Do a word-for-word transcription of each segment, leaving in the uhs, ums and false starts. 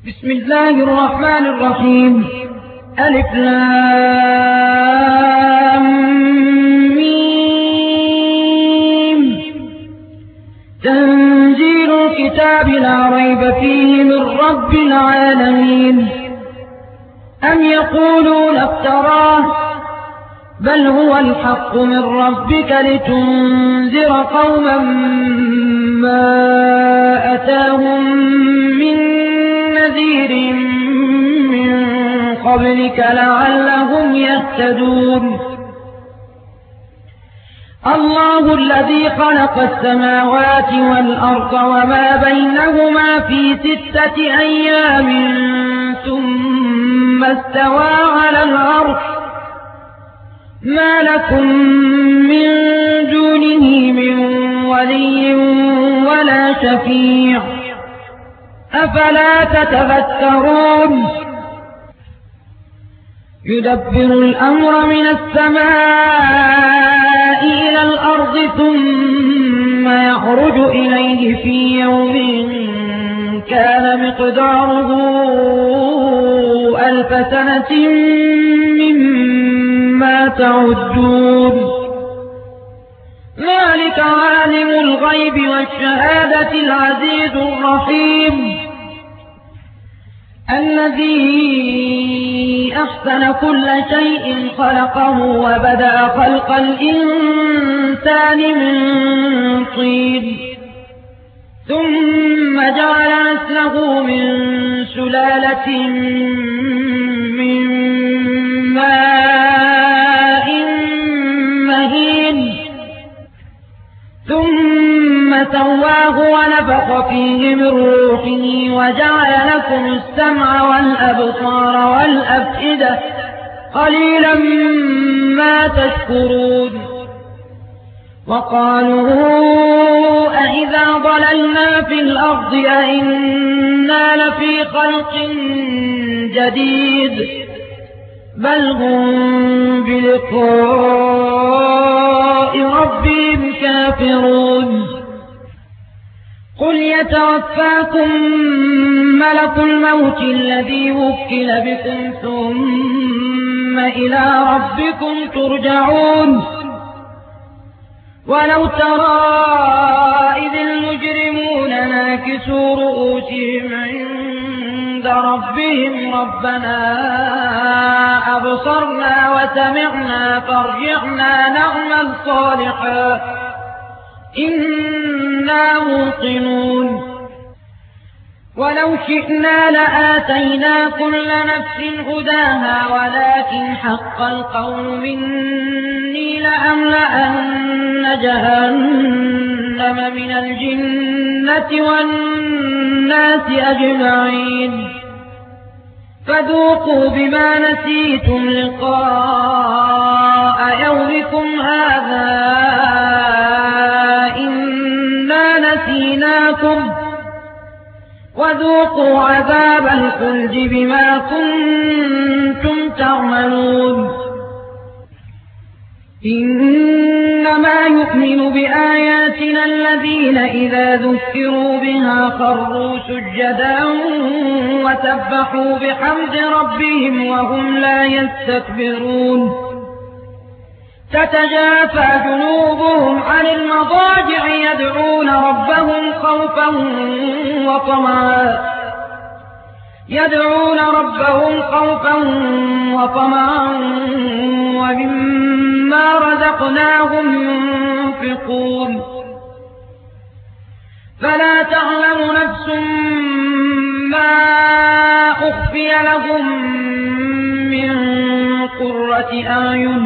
بسم الله الرحمن الرحيم. ألف لام ميم. تنزيل الكتاب لا ريب فيه من رب العالمين. أم يقولون افتراه بل هو الحق من ربك لتنذر قوما ما أتاهم من نذير من قبلك لعلهم يهتدون. الله الذي خلق السماوات والأرض وما بينهما في ستة أيام ثم استوى على العرش ما لكم من دونه من ولي ولا شفيع أفلا تتذكرون. يدبر الأمر من السماء إلى الأرض ثم يعرج إليه في يوم كان مقداره ألف سنة مما تعدون. ذلك عالم الغيب والشهادة العزيز الرحيم الذي أحسن كل شيء خلقه وبدأ خلق الإنسان من طين ثم جعل نسله من سلالة من ماء مهين ثم سواه ونفخ فيه من روحه وجعل لكم السمع والأبصار والأفئدة قليلا ما تشكرون. وقالوا أإذا ضللنا في الأرض أإنا لفي خلق جديد بل هم بلقاء ربهم كافرون. قل يتوفاكم ملك الموت الذي وكل بكم ثم إلى ربكم ترجعون. ولو ترى إذ المجرمون ناكسوا رؤوسهم عند ربهم ربنا أبصرنا وسمعنا فارجعنا نعمل صالحا إنا موقنون. ولو شئنا لآتينا كل نفس هداها ولكن حق القول مني لأملأن جهنم من الجنة والناس أجمعين فذوقوا بما نسيتم لقاء يومكم هذا إنا نسيناكم وذوقوا عذاب الخلد بما كنتم تعملون. إنما يؤمن بآياتنا الذين إذا ذكروا بها خروا سجدا وسبحوا بحمد ربهم وهم لا يستكبرون. تتجافى جنوبهم عن المضاجع يدعون ربهم خوفا وطمعا يدعون ربهم خوفا وطمعا ومما رزقناهم ينفقون. فلا تعلم نفس ما أخفي لهم من قرة أعين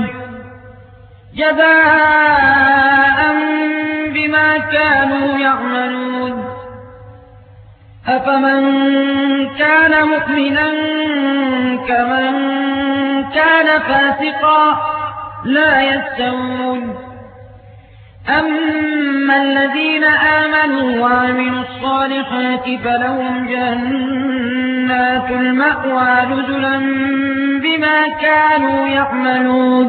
جزاء بما كانوا يعملون. أفمن كان مؤمنا كمن كان فاسقا لا يستوون. أما الذين آمنوا وعملوا الصالحات فلهم جنات المأوى نزلا بما كانوا يعملون.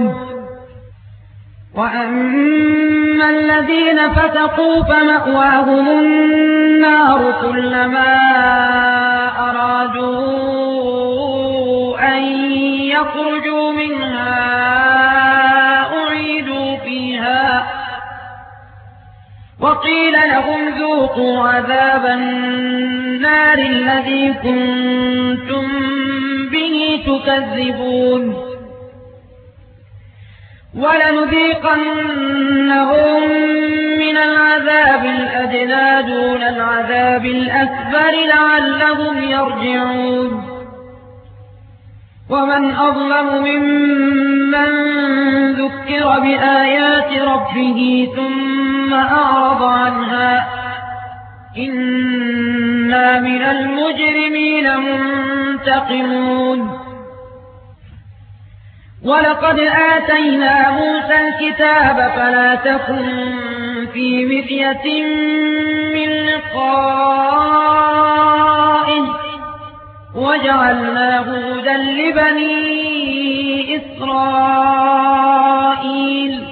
وأما الذين فسقوا فمأواهم النار كلما أرادوا أرادوا أن يخرجوا منها أعيدوا فيها وقيل لهم ذوقوا عذاب النار الذي كنتم به تكذبون ولنذيقنهم من العذاب الأدنى دون العذاب الأكبر لعلهم يرجعون ومن أظلم ممن ذكر بآيات ربه ثم أعرض عنها إنا من المجرمين منتقمون ولقد آتينا موسى الكتاب فلا تكن في مرية من لقائه وجعلناه هدى لبني إسرائيل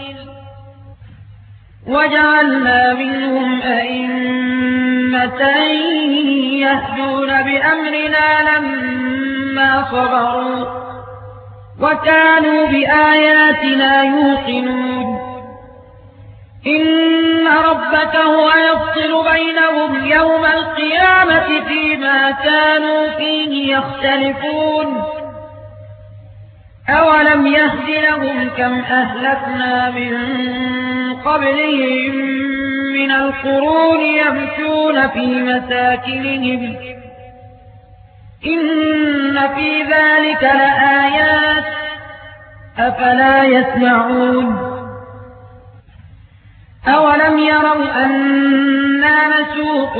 وجعلنا منهم أئمة يهدون بأمرنا لما صبروا وكانوا بآياتنا يوقنون إن ربك هو يفصل بينهم يوم القيامة فيما كانوا فيه يختلفون أولم يهد لهم كم أهلكنا من قبلهم من القرون يمشون في مساكنهم إن في ذلك لآيات أفلا يسمعون أولم يروا أنا نسوق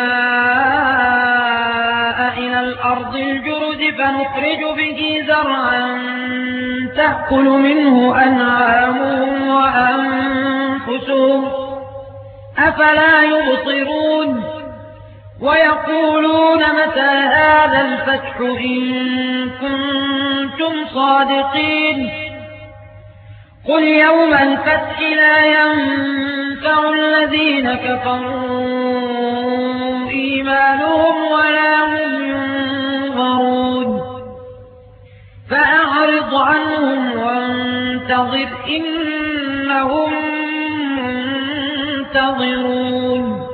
الماء إلى الأرض الجرز فنخرج به زرعا تأكل منه أنعامهم وأنفسهم أفلا يبصرون ويقولون متى هذا الفتح إن كنتم صادقين قل يوم الفتح لا ينفع الذين كفروا إيمانهم ولا هم ينظرون فأعرض عنهم وانتظر إنهم منتظرون